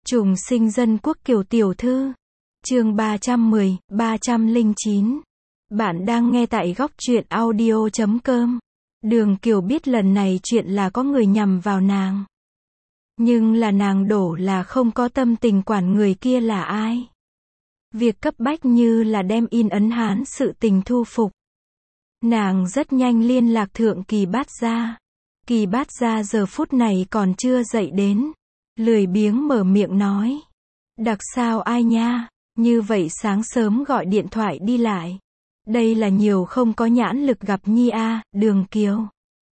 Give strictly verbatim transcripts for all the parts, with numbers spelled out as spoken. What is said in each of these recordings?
Trùng sinh dân quốc Kiều tiểu thư. Chương ba trăm mười, ba trăm lẻ chín. Bạn đang nghe tại góc truyện audio chấm com. Đường Kiều biết lần này chuyện là có người nhằm vào nàng. Nhưng là nàng đổ là không có tâm tình quản người kia là ai. Việc cấp bách như là đem in ấn Hán sự tình thu phục. Nàng rất nhanh liên lạc thượng Kỳ Bát Gia. Kỳ Bát Gia giờ phút này còn chưa dậy đến. Lười biếng mở miệng nói. Đặc sao ai nha, như vậy sáng sớm gọi điện thoại đi lại. Đây là nhiều không có nhãn lực gặp nhi a, à, Đường Kiều.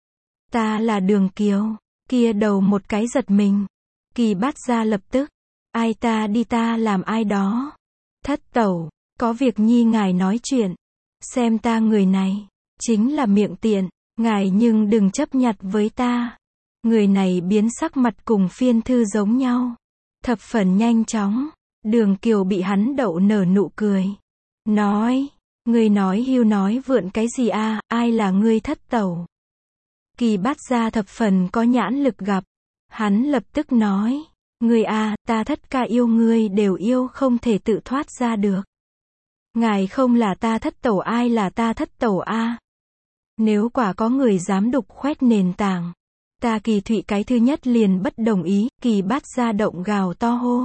Ta là Đường Kiều, kia đầu một cái giật mình. Kỳ Bát Gia lập tức. Ai ta đi ta làm ai đó. Thất tẩu, có việc nhi ngài nói chuyện. Xem ta người này, chính là miệng tiện, ngài nhưng đừng chấp nhặt với ta. Người này biến sắc mặt cùng phiên thư giống nhau. Thập phần nhanh chóng. Đường Kiều bị hắn đậu nở nụ cười. Nói, ngươi nói hưu nói vượn cái gì a, à, ai là ngươi thất tẩu? Kỳ Bát Gia thập phần có nhãn lực gặp. Hắn lập tức nói, ngươi a, à, ta thất ca yêu ngươi đều yêu không thể tự thoát ra được. Ngài không là ta thất tẩu ai là ta thất tẩu a? À? Nếu quả có người dám đục khoét nền tảng, ta Kỳ Thụy cái thứ nhất liền bất đồng ý. Kỳ Bát Gia động gào to hô.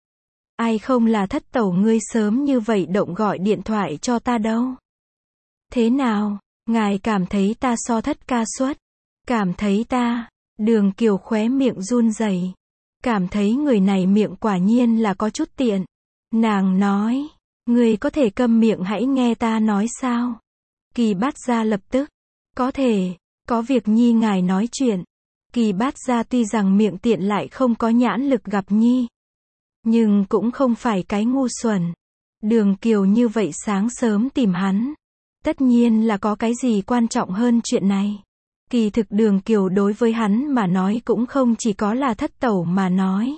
Ai không là thất tẩu ngươi sớm như vậy động gọi điện thoại cho ta đâu. Thế nào, ngài cảm thấy ta so thất ca suất? Cảm thấy ta, Đường Kiều khóe miệng run rẩy. Cảm thấy người này miệng quả nhiên là có chút tiện. Nàng nói, ngươi có thể câm miệng hãy nghe ta nói sao? Kỳ Bát Gia lập tức, có thể, có việc nhi ngài nói chuyện. Kỳ Bát Gia tuy rằng miệng tiện lại không có nhãn lực gặp nhi. Nhưng cũng không phải cái ngu xuẩn. Đường Kiều như vậy sáng sớm tìm hắn. Tất nhiên là có cái gì quan trọng hơn chuyện này. Kỳ thực Đường Kiều đối với hắn mà nói cũng không chỉ có là thất tẩu mà nói.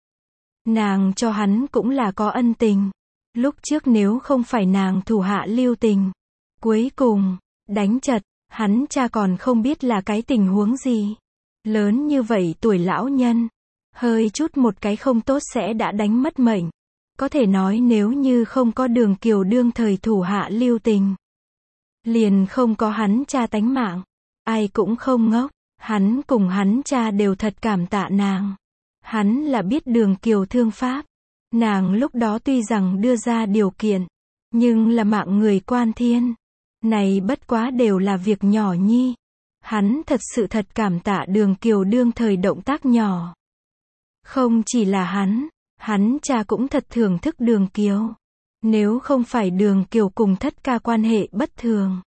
Nàng cho hắn cũng là có ân tình. Lúc trước nếu không phải nàng thủ hạ lưu tình. Cuối cùng, đánh chật, hắn cha còn không biết là cái tình huống gì. Lớn như vậy tuổi lão nhân. Hơi chút một cái không tốt sẽ đã đánh mất mệnh. Có thể nói nếu như không có Đường Kiều đương thời thủ hạ lưu tình. Liền không có hắn cha tánh mạng. Ai cũng không ngốc. Hắn cùng hắn cha đều thật cảm tạ nàng. Hắn là biết Đường Kiều thương pháp. Nàng lúc đó tuy rằng đưa ra điều kiện. Nhưng là mạng người quan thiên. Này bất quá đều là việc nhỏ nhi. Hắn thật sự thật cảm tạ Đường Kiều đương thời động tác nhỏ. Không chỉ là hắn, hắn cha cũng thật thưởng thức Đường Kiều. Nếu không phải Đường Kiều cùng thất ca quan hệ bất thường.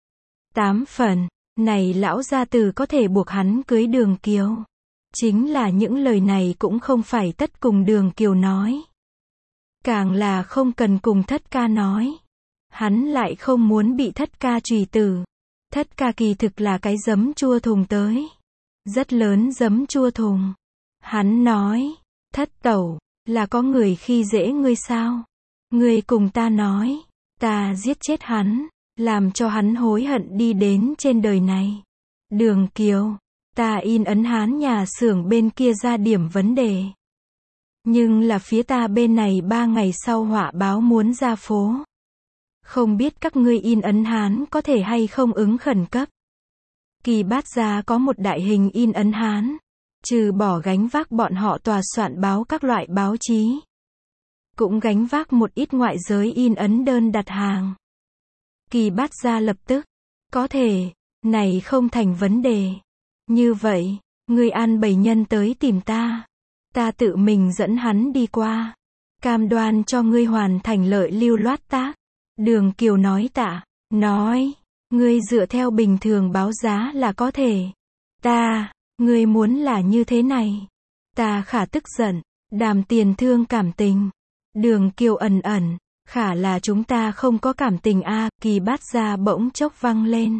Tám phần, này lão gia tử có thể buộc hắn cưới Đường Kiều. Chính là những lời này cũng không phải tất cùng Đường Kiều nói. Càng là không cần cùng thất ca nói. Hắn lại không muốn bị thất ca trùy tử. Thất ca kỳ thực là cái giấm chua thùng tới. Rất lớn giấm chua thùng. Hắn nói, thất tẩu, là có người khi dễ ngươi sao? Ngươi cùng ta nói, ta giết chết hắn, làm cho hắn hối hận đi đến trên đời này. Đường Kiều, ta in ấn Hán nhà xưởng bên kia ra điểm vấn đề. Nhưng là phía ta bên này ba ngày sau họa báo muốn ra phố. Không biết các ngươi in ấn Hán có thể hay không ứng khẩn cấp. Kỳ Bát Gia có một đại hình in ấn Hán. Trừ bỏ gánh vác bọn họ tòa soạn báo các loại báo chí. Cũng gánh vác một ít ngoại giới in ấn đơn đặt hàng. Kỳ Bát Gia lập tức. Có thể, này không thành vấn đề. Như vậy, ngươi an bảy nhân tới tìm ta. Ta tự mình dẫn hắn đi qua. Cam đoan cho ngươi hoàn thành lợi lưu loát tác. Đường Kiều nói tạ. Nói, ngươi dựa theo bình thường báo giá là có thể. Ta... Ngươi muốn là như thế này. Ta khả tức giận. Đàm tiền thương cảm tình. Đường Kiều ẩn ẩn. Khả là chúng ta không có cảm tình a. À, Kỳ Bát Gia bỗng chốc vang lên.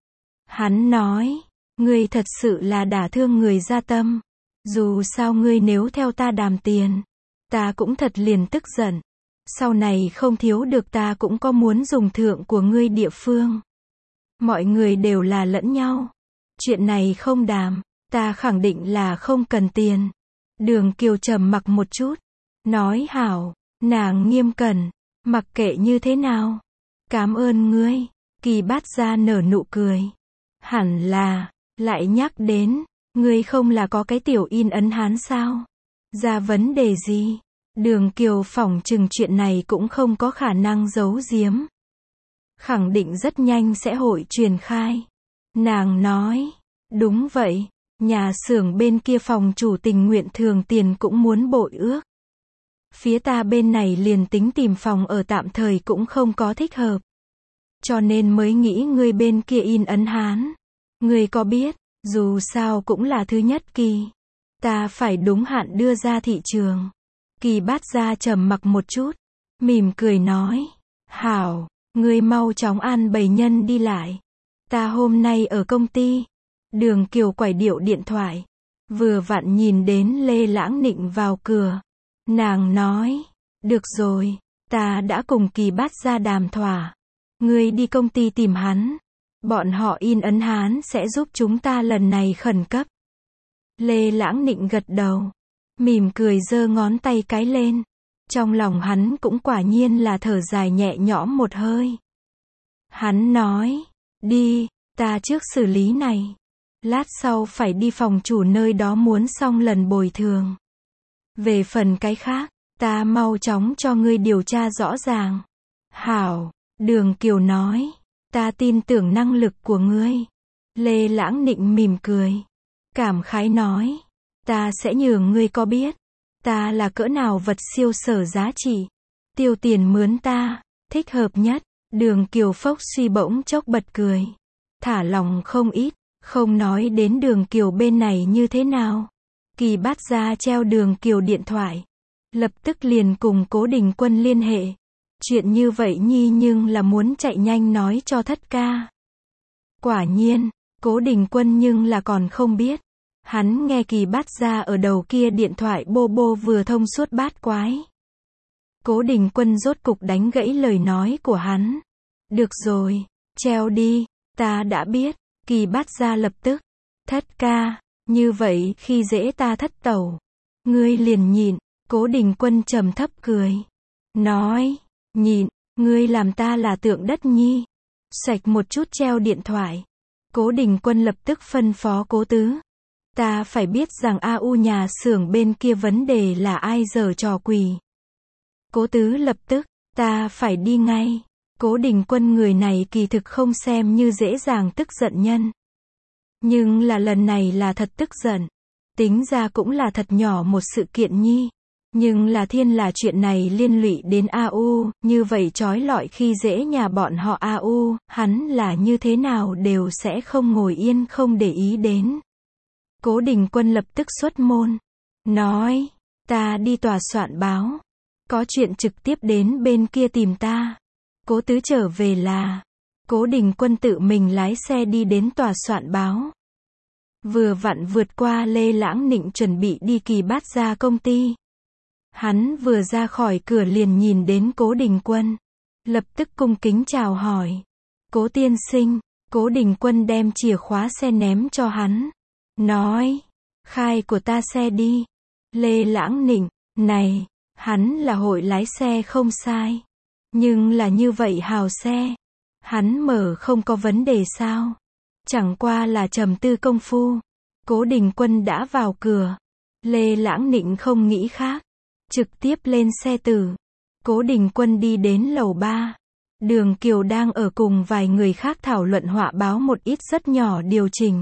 Hắn nói. Ngươi thật sự là đả thương người gia tâm. Dù sao ngươi nếu theo ta đàm tiền. Ta cũng thật liền tức giận. Sau này không thiếu được ta cũng có muốn dùng thượng của ngươi địa phương. Mọi người đều là lẫn nhau. Chuyện này không đàm. Ta khẳng định là không cần tiền. Đường Kiều trầm mặc một chút. Nói hảo, nàng nghiêm cẩn, mặc kệ như thế nào. Cảm ơn ngươi, Kỳ Bát Gia nở nụ cười. Hẳn là, lại nhắc đến, ngươi không là có cái tiểu in ấn hán sao? Ra vấn đề gì? Đường Kiều phỏng chừng chuyện này cũng không có khả năng giấu giếm. Khẳng định rất nhanh sẽ hội truyền khai. Nàng nói, đúng vậy, nhà xưởng bên kia phòng chủ tình nguyện thường tiền cũng muốn bội ước. Phía ta bên này liền tính tìm phòng ở tạm thời cũng không có thích hợp. Cho nên mới nghĩ ngươi bên kia in ấn hán. Ngươi có biết, dù sao cũng là thứ nhất kỳ. Ta phải đúng hạn đưa ra thị trường. Kỳ Bát Gia trầm mặc một chút, mỉm cười nói, hảo, ngươi mau chóng an bày nhân đi lại. Ta hôm nay ở công ty. Đường Kiều quải điệu điện thoại. Vừa vặn nhìn đến Lê Lãng Nịnh vào cửa. Nàng nói, được rồi, ta đã cùng Kỳ Bát Gia đàm thỏa. Ngươi đi công ty tìm hắn. Bọn họ in ấn hán sẽ giúp chúng ta lần này khẩn cấp. Lê Lãng Nịnh gật đầu. Mỉm cười giơ ngón tay cái lên. Trong lòng hắn cũng quả nhiên là thở dài nhẹ nhõm một hơi. Hắn nói, đi, ta trước xử lý này. Lát sau phải đi phòng chủ nơi đó muốn xong lần bồi thường. Về phần cái khác, ta mau chóng cho ngươi điều tra rõ ràng. Hảo, Đường Kiều nói, ta tin tưởng năng lực của ngươi. Lê Lãng Nịnh mỉm cười. Cảm khái nói, ta sẽ nhường ngươi có biết. Ta là cỡ nào vật siêu sở giá trị. Tiêu tiền mướn ta, thích hợp nhất. Đường Kiều phốc suy bỗng chốc bật cười. Thả lòng không ít, không nói đến Đường Kiều bên này như thế nào. Kỳ Bát Gia treo Đường Kiều điện thoại. Lập tức liền cùng Cố Đình Quân liên hệ. Chuyện như vậy nhi nhưng là muốn chạy nhanh nói cho thất ca. Quả nhiên, Cố Đình Quân nhưng là còn không biết. Hắn nghe Kỳ Bát Gia ở đầu kia điện thoại bô bô vừa thông suốt bát quái. Cố Đình Quân rốt cục đánh gãy lời nói của hắn. Được rồi, treo đi, ta đã biết. Kỳ Bát Gia lập tức. Thất ca, như vậy khi dễ ta thất tẩu. Ngươi liền nhịn. Cố Đình Quân trầm thấp cười. Nói, nhịn, ngươi làm ta là tượng đất nhi. Sạch một chút treo điện thoại. Cố Đình Quân lập tức phân phó Cố Tứ. Ta phải biết rằng a u nhà xưởng bên kia vấn đề là ai giở trò quỷ. Cố Tứ lập tức, ta phải đi ngay. Cố Đình Quân người này kỳ thực không xem như dễ dàng tức giận nhân. Nhưng là lần này là thật tức giận. Tính ra cũng là thật nhỏ một sự kiện nhi. Nhưng là thiên là chuyện này liên lụy đến a u, như vậy trói lọi khi dễ nhà bọn họ a u, hắn là như thế nào đều sẽ không ngồi yên không để ý đến. Cố Đình Quân lập tức xuất môn. Nói, ta đi tòa soạn báo. Có chuyện trực tiếp đến bên kia tìm ta. Cố Tứ trở về là. Cố Đình Quân tự mình lái xe đi đến tòa soạn báo. Vừa vặn vượt qua Lê Lãng Nịnh chuẩn bị đi Kỳ Bát Gia công ty. Hắn vừa ra khỏi cửa liền nhìn đến Cố Đình Quân. Lập tức cung kính chào hỏi. Cố tiên sinh. Cố Đình Quân đem chìa khóa xe ném cho hắn. Nói, khai của ta xe đi. Lê Lãng Nịnh, này, hắn là hội lái xe không sai. Nhưng là như vậy hào xe. Hắn mở không có vấn đề sao. Chẳng qua là trầm tư công phu. Cố Đình Quân đã vào cửa. Lê Lãng Nịnh không nghĩ khác. Trực tiếp lên xe tử. Cố Đình Quân đi đến lầu ba. Đường Kiều đang ở cùng vài người khác thảo luận họa báo một ít rất nhỏ điều chỉnh.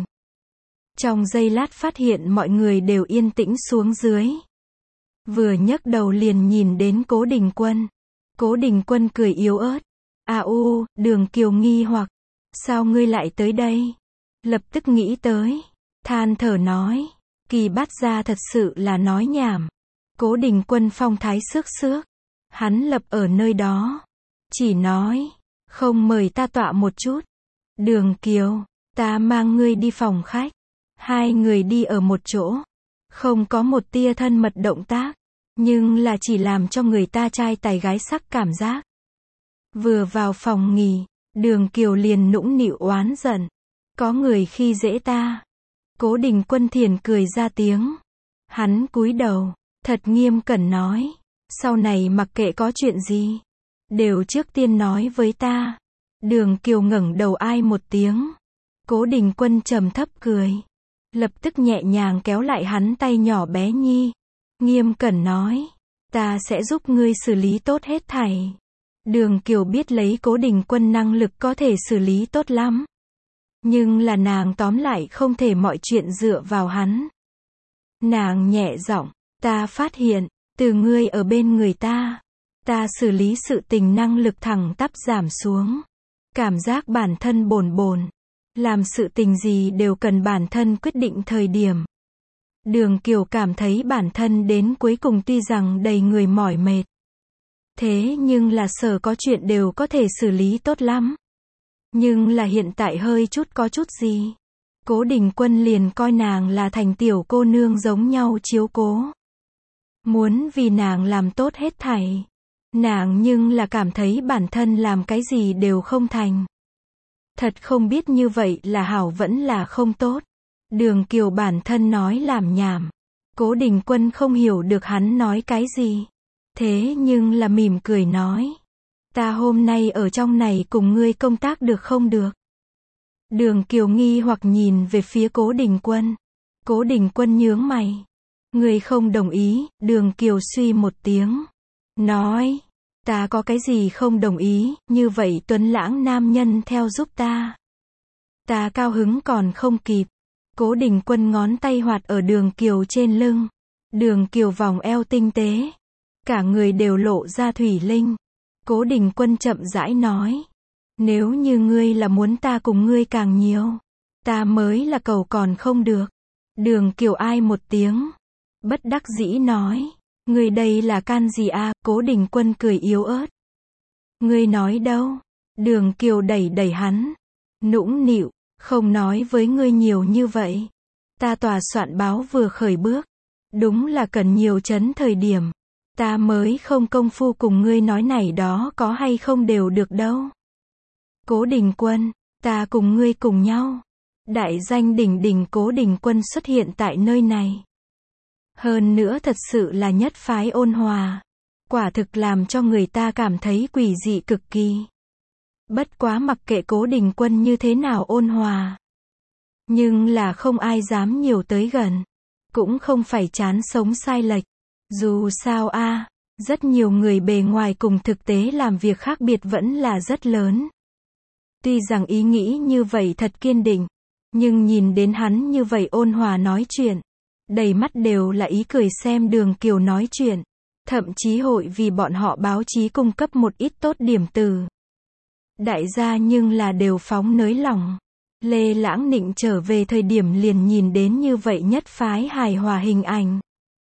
Trong giây lát phát hiện mọi người đều yên tĩnh xuống dưới. Vừa nhấc đầu liền nhìn đến Cố Đình Quân. Cố Đình Quân cười yếu ớt. À u, Đường Kiều nghi hoặc. Sao ngươi lại tới đây? Lập tức nghĩ tới. Than thở nói. Kỳ Bát Gia thật sự là nói nhảm. Cố Đình Quân phong thái xước xước. Hắn lập ở nơi đó. Chỉ nói. Không mời ta tọa một chút. Đường Kiều, ta mang ngươi đi phòng khách. Hai người đi ở một chỗ. Không có một tia thân mật động tác. Nhưng là chỉ làm cho người ta trai tài gái sắc cảm giác. Vừa vào phòng nghỉ. Đường Kiều liền nũng nịu oán giận. Có người khi dễ ta. Cố Đình Quân thiền cười ra tiếng. Hắn cúi đầu. Thật nghiêm cẩn nói. Sau này mặc kệ có chuyện gì, đều trước tiên nói với ta. Đường Kiều ngẩng đầu ai một tiếng. Cố Đình Quân trầm thấp cười. Lập tức nhẹ nhàng kéo lại hắn tay nhỏ bé nhi. Nghiêm cẩn nói. Ta sẽ giúp ngươi xử lý tốt hết thảy. Đường Kiều biết lấy Cố Đình Quân năng lực có thể xử lý tốt lắm. Nhưng là nàng tóm lại không thể mọi chuyện dựa vào hắn. Nàng nhẹ giọng. Ta phát hiện, từ ngươi ở bên người ta, ta xử lý sự tình năng lực thẳng tắp giảm xuống. Cảm giác bản thân bồn bồn. Làm sự tình gì đều cần bản thân quyết định thời điểm. Đường Kiều cảm thấy bản thân đến cuối cùng tuy rằng đầy người mỏi mệt. Thế nhưng là sở có chuyện đều có thể xử lý tốt lắm. Nhưng là hiện tại hơi chút có chút gì. Cố Đình Quân liền coi nàng là thành tiểu cô nương giống nhau chiếu cố. Muốn vì nàng làm tốt hết thảy. Nàng nhưng là cảm thấy bản thân làm cái gì đều không thành. Thật không biết như vậy là hảo vẫn là không tốt. Đường Kiều bản thân nói làm nhảm. Cố Đình Quân không hiểu được hắn nói cái gì. Thế nhưng là mỉm cười nói. Ta hôm nay ở trong này cùng ngươi công tác được không được? Đường Kiều nghi hoặc nhìn về phía Cố Đình Quân. Cố Đình Quân nhướng mày. Ngươi không đồng ý, Đường Kiều suy một tiếng. Nói. Ta có cái gì không đồng ý, như vậy tuấn lãng nam nhân theo giúp ta. Ta cao hứng còn không kịp. Cố Đình Quân ngón tay hoạt ở Đường Kiều trên lưng. Đường Kiều vòng eo tinh tế. Cả người đều lộ ra thủy linh. Cố Đình Quân chậm rãi nói. Nếu như ngươi là muốn ta cùng ngươi càng nhiều, ta mới là cầu còn không được. Đường Kiều ai một tiếng. Bất đắc dĩ nói. Ngươi đây là can gì a? Cố Đình Quân cười yếu ớt. Ngươi nói đâu? Đường Kiều đẩy đẩy hắn. Nũng nịu. Không nói với ngươi nhiều như vậy. Ta tòa soạn báo vừa khởi bước. Đúng là cần nhiều chấn thời điểm. Ta mới không công phu cùng ngươi nói này đó có hay không đều được đâu. Cố Đình Quân, ta cùng ngươi cùng nhau. Đại danh đỉnh đỉnh Cố Đình Quân xuất hiện tại nơi này. Hơn nữa thật sự là nhất phái ôn hòa. Quả thực làm cho người ta cảm thấy quỷ dị cực kỳ. Bất quá mặc kệ Cố Đình Quân như thế nào ôn hòa. Nhưng là không ai dám nhiều tới gần. Cũng không phải chán sống sai lệch. Dù sao a, à, rất nhiều người bề ngoài cùng thực tế làm việc khác biệt vẫn là rất lớn. Tuy rằng ý nghĩ như vậy thật kiên định. Nhưng nhìn đến hắn như vậy ôn hòa nói chuyện. Đầy mắt đều là ý cười xem Đường Kiều nói chuyện. Thậm chí hội vì bọn họ báo chí cung cấp một ít tốt điểm từ. Đại gia nhưng là đều phóng nới lỏng. Lê Lãng Nịnh trở về thời điểm liền nhìn đến như vậy nhất phái hài hòa hình ảnh.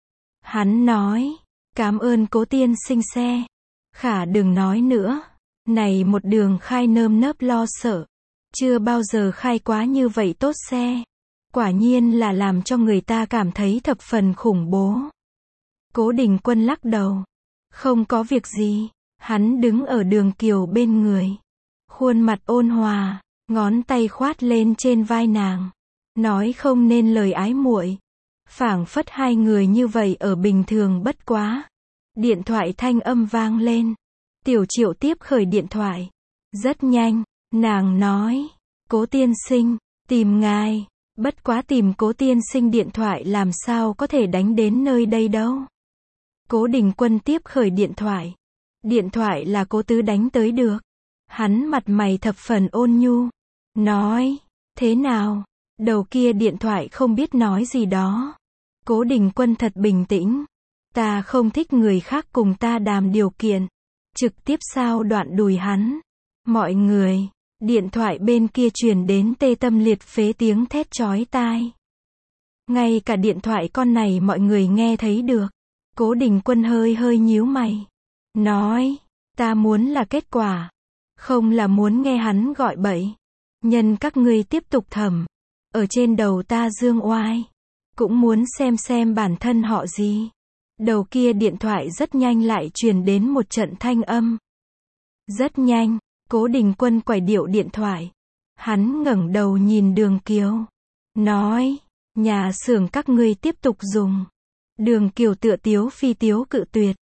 Hắn nói, cảm ơn Cố tiên sinh xe. Khả đừng nói nữa. Này một đường khai nơm nớp lo sợ. Chưa bao giờ khai quá như vậy tốt xe. Quả nhiên là làm cho người ta cảm thấy thập phần khủng bố. Cố Đình Quân lắc đầu. Không có việc gì. Hắn đứng ở Đường Kiều bên người. Khuôn mặt ôn hòa. Ngón tay khoát lên trên vai nàng. Nói không nên lời ái muội. Phảng phất hai người như vậy ở bình thường bất quá. Điện thoại thanh âm vang lên. Tiểu Triệu tiếp khởi điện thoại. Rất nhanh. Nàng nói. Cố tiên sinh. Tìm ngài. Bất quá tìm Cố tiên sinh điện thoại làm sao có thể đánh đến nơi đây đâu. Cố Đình Quân tiếp khởi điện thoại. Điện thoại là Cố Tứ đánh tới được. Hắn mặt mày thập phần ôn nhu. Nói. Thế nào? Đầu kia điện thoại không biết nói gì đó. Cố Đình Quân thật bình tĩnh. Ta không thích người khác cùng ta đàm điều kiện. Trực tiếp sao đoạn đùi hắn. Mọi người. Điện thoại bên kia truyền đến tê tâm liệt phế tiếng thét chói tai. Ngay cả điện thoại con này mọi người nghe thấy được. Cố Đình Quân hơi hơi nhíu mày. Nói. Ta muốn là kết quả. Không là muốn nghe hắn gọi bậy. Nhân các ngươi tiếp tục thầm. Ở trên đầu ta dương oai. Cũng muốn xem xem bản thân họ gì. Đầu kia điện thoại rất nhanh lại truyền đến một trận thanh âm. Rất nhanh. Cố Đình Quân quải điệu điện thoại. Hắn ngẩng đầu nhìn Đường Kiều. Nói. Nhà xưởng các ngươi tiếp tục dùng. Đường Kiều tựa tiếu phi tiếu cự tuyệt.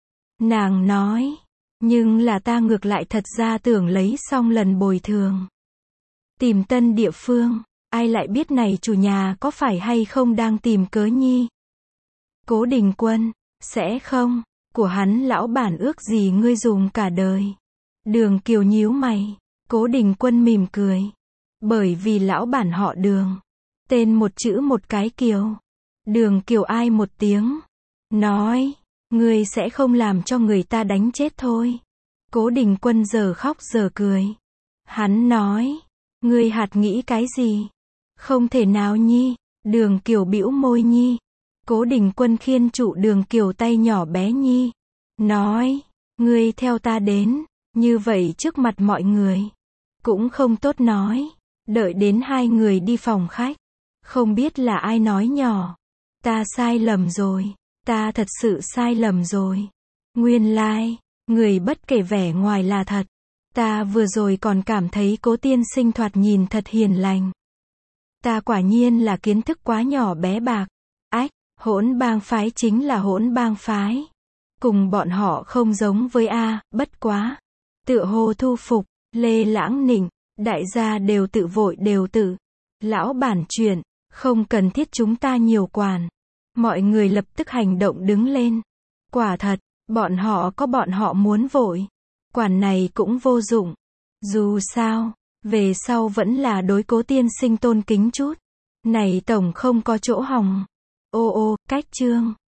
Nàng nói, nhưng là ta ngược lại thật ra tưởng lấy xong lần bồi thường. Tìm tân địa phương, ai lại biết này chủ nhà có phải hay không đang tìm cớ nhi. Cố Đình Quân, sẽ không, của hắn lão bản ước gì ngươi dùng cả đời. Đường Kiều nhíu mày, Cố Đình Quân mỉm cười. Bởi vì lão bản họ Đường. Tên một chữ một cái Kiều. Đường Kiều ai một tiếng. Nói, ngươi sẽ không làm cho người ta đánh chết thôi. Cố Đình Quân giờ khóc giờ cười. Hắn nói, ngươi hạt nghĩ cái gì? Không thể nào nhi. Đường Kiều bĩu môi nhi. Cố Đình Quân khiên trụ Đường Kiều tay nhỏ bé nhi. Nói, ngươi theo ta đến, như vậy trước mặt mọi người. Cũng không tốt nói. Đợi đến hai người đi phòng khách. Không biết là ai nói nhỏ. Ta sai lầm rồi. Ta thật sự sai lầm rồi. Nguyên lai, like, người bất kể vẻ ngoài là thật. Ta vừa rồi còn cảm thấy Cố tiên sinh thoạt nhìn thật hiền lành. Ta quả nhiên là kiến thức quá nhỏ bé bạc. Ách, hỗn bang phái chính là hỗn bang phái. Cùng bọn họ không giống với A, bất quá. Tựa hồ Thu Phục, Lê Lãng Nịnh, đại gia đều tự vội đều tự. Lão bản chuyện, không cần thiết chúng ta nhiều quản. Mọi người lập tức hành động đứng lên. Quả thật, bọn họ có bọn họ muốn vội. Quản này cũng vô dụng. Dù sao, về sau vẫn là đối Cố tiên sinh tôn kính chút. Này tổng không có chỗ hỏng. Ô ô, cách chương.